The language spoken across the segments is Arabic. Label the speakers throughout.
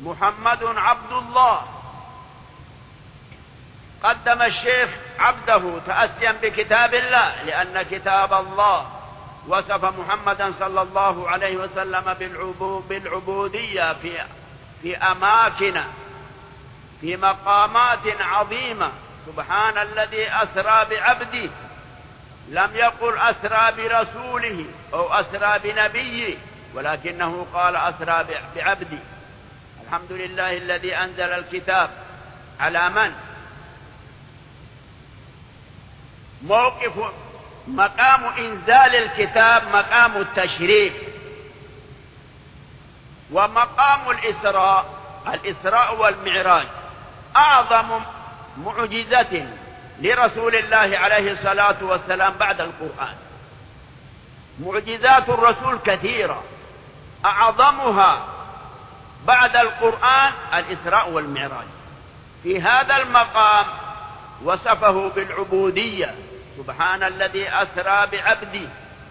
Speaker 1: محمد عبد الله. قدم الشيخ عبده تأسيا بكتاب الله، لأن كتاب الله وصف محمدا صلى الله عليه وسلم بالعبودية في أماكن، في مقامات عظيمة. سبحان الذي أسرى بعبده، لم يقل أسرى برسوله أو أسرى بنبيه، ولكنه قال أسرى بعبده. الحمد لله الذي أنزل الكتاب على من؟ مقام إنزال الكتاب مقام التشريف، ومقام الإسراء والمعراج أعظم معجزة لرسول الله عليه الصلاة والسلام بعد القرآن. معجزات الرسول كثيرة، أعظمها بعد القرآن الإسراء والمعراج. في هذا المقام وصفه بالعبودية، سبحان الذي أسرى بعبده.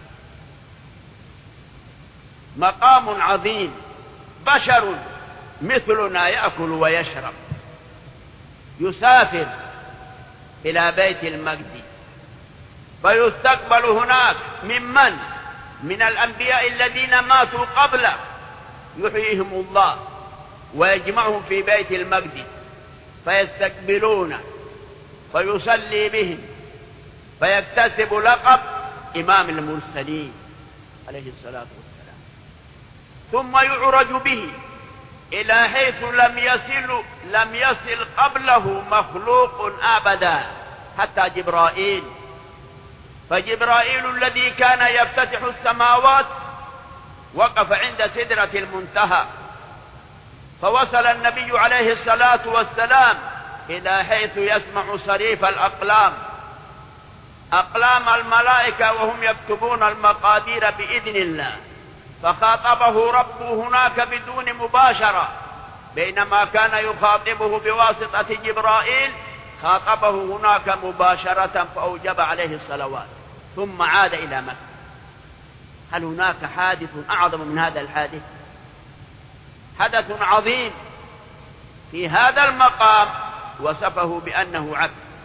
Speaker 1: مقام عظيم، بشر مثلنا يأكل ويشرب، يسافر إلى بيت المقدس فيستقبل هناك من الأنبياء الذين ماتوا قبله، يحييهم الله ويجمعهم في بيت المقدس فيستقبلونه فيصلي بهم فيكتسب لقب إمام المرسلين عليه الصلاة والسلام، ثم يعرج به إلى حيث لم يصل قبله مخلوق أبدا حتى جبرائيل. فجبرائيل الذي كان يفتتح السماوات وقف عند سدرة المنتهى، فوصل النبي عليه الصلاة والسلام إلى حيث يسمع صريف الأقلام، أقلام الملائكة وهم يكتبون المقادير بإذن الله. فخاطبه ربه هناك بدون مباشرة، بينما كان يخاطبه بواسطة جبرائيل خاطبه هناك مباشرة فأوجب عليه الصلوات، ثم عاد إلى مكة. هل هناك حادث أعظم من هذا الحادث؟ حدث عظيم. في هذا المقام وصفه بأنه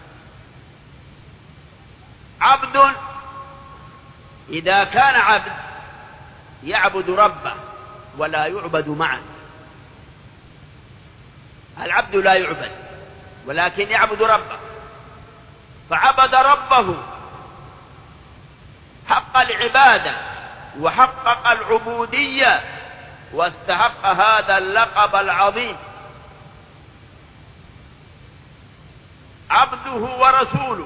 Speaker 1: عبد. إذا كان عبد يعبد ربه ولا يعبد معه. العبد لا يعبد ولكن يعبد ربه، فعبد ربه حق العبادة وحقق العبودية واستحق هذا اللقب العظيم. عبده ورسوله.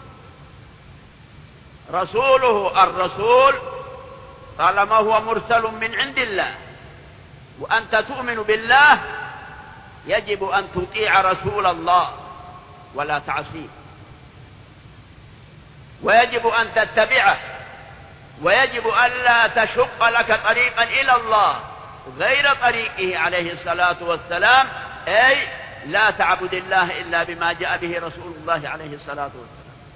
Speaker 1: رسوله الرسول طالما هو مرسل من عند الله، وأنت تؤمن بالله يجب أن تطيع رسول الله ولا تعصيه، ويجب أن تتبعه، ويجب ألا تشق لك طريقا إلى الله غير طريقه عليه الصلاة والسلام، أي لا تعبد الله إلا بما جاء به رسول الله عليه الصلاة والسلام.